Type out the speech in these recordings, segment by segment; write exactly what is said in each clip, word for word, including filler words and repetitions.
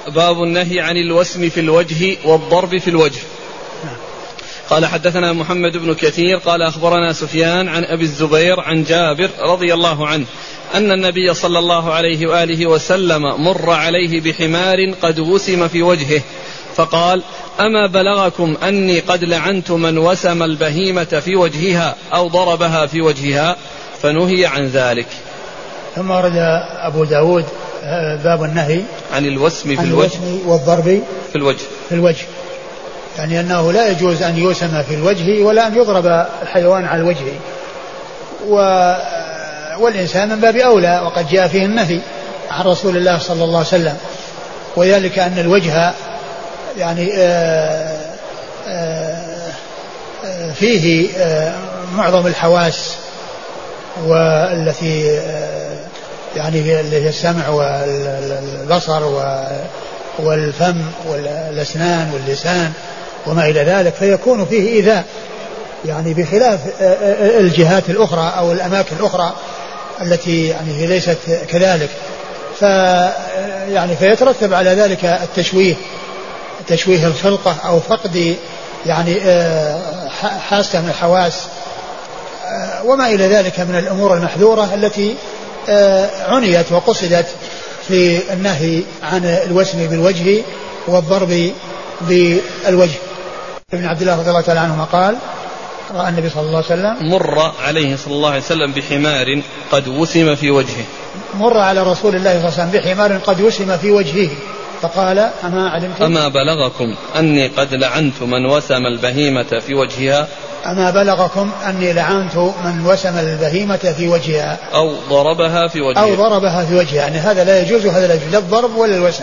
باب النهي عن الوسم في الوجه والضرب في الوجه. قال حدثنا محمد بن كثير قال أخبرنا سفيان عن أبي الزبير عن جابر رضي الله عنه أن النبي صلى الله عليه وآله وسلم مر عليه بحمار قد وسم في وجهه فقال أما بلغكم أني قد لعنت من وسم البهيمة في وجهها أو ضربها في وجهها؟ فنهي عن ذلك. ثم ورد أبو داود باب النهي عن الوسم في عن الوجه الوسم والضرب في الوجه في الوجه يعني أنه لا يجوز أن يوسم في الوجه ولا أن يضرب الحيوان على الوجه، و... والإنسان من باب أولى، وقد جاء فيه النهي عن رسول الله صلى الله عليه وسلم، وذلك أن الوجه يعني آآ آآ فيه معظم الحواس والتي يعني هي السمع والبصر والفم والأسنان واللسان وما إلى ذلك، فيكون فيه إيذاء يعني بخلاف الجهات الأخرى أو الأماكن الأخرى التي يعني هي ليست كذلك، ف يعني فيترتب على ذلك التشويه تشويه الخلقة أو فقد يعني حاسة من الحواس وما إلى ذلك من الأمور المحذورة التي عنيت وقصدت في النهي عن الوسم بالوجه والضرب بالوجه. ابن عبد الله رضي الله تعالى عنهما قال رأى النبي صلى الله عليه وسلم مر عليه صلى الله عليه وسلم بحمار قد وسم في وجهه مر على رسول الله صلى الله عليه وسلم بحمار قد وسم في وجهه فقال أما علمتم أما بلغكم أني قد لعنت من وسم البهيمة في وجهها أما بلغكم أني لعنت من وسم البهيمة في وجهها أو ضربها في وجهها أو ضربها في وجهها، يعني هذا لا يجوز وهذا لا يجوز، لا الضرب ولا الوسم،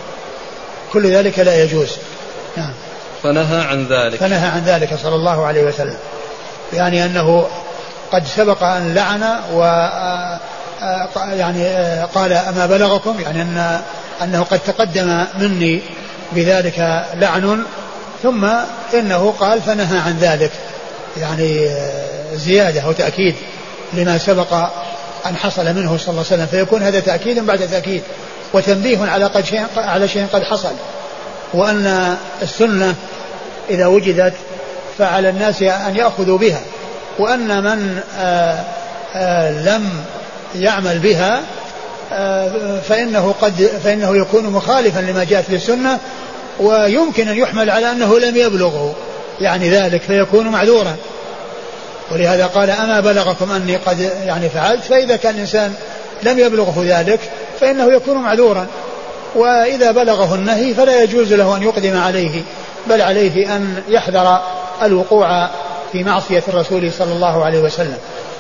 كل ذلك لا يجوز. نعم. فنهى عن ذلك فنهى عن ذلك صلى الله عليه وسلم، يعني أنه قد سبق أن لعن و يعني قال أما بلغكم، يعني أن أنه قد تقدم مني بذلك لعن، ثم إنه قال فنهى عن ذلك، يعني زيادة أو تأكيد لما سبق أن حصل منه صلى الله عليه وسلم، فيكون هذا تأكيد بعد تأكيد وتنبيه على قد شيء على شيء قد حصل، وأن السنة إذا وجدت فعلى الناس أن يأخذوا بها، وأن من آآ آآ لم يعمل بها فإنه قد فإنه يكون مخالفا لما جاءت في السنة، ويمكن أن يحمل على أنه لم يبلغه يعني ذلك فيكون معذورا. ولهذا قال أما بلغكم أني قد يعني فعلت، فإذا كان الإنسان لم يبلغه ذلك فإنه يكون معذورا، وإذا بلغه النهي فلا يجوز له أن يقدم عليه، بل عليه أن يحذر الوقوع في معصية الرسول صلى الله عليه وسلم.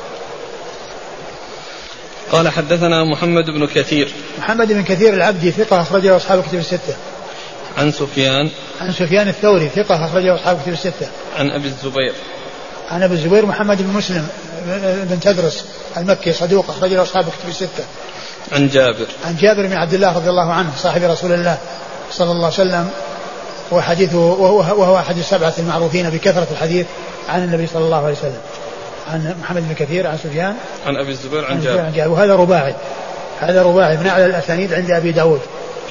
قال حدثنا محمد بن كثير محمد بن كثير العبدي ثقة أخرجه أصحاب الكتب الستة. عن سفيان عن سفيان الثوري ثقة أخرجه أصحاب الكتب الستة. عن أبي الزبير عن أبي الزبير محمد بن مسلم بن تدرس المكي صدوق أخرجه أصحاب الكتب الستة. عن جابر عن جابر بن عبد الله رضي الله عنه صاحب رسول الله صلى الله عليه وسلم، وحديثه وهو, وهو أحد السبعة المعروفين بكثرة الحديث عن النبي صلى الله عليه وسلم. عن محمد بن كثير عن سفيان عن أبي الزبير عن جابر، وهذا رباعي، هذا رباعي من أعلى الأسانيد عند أبي داود.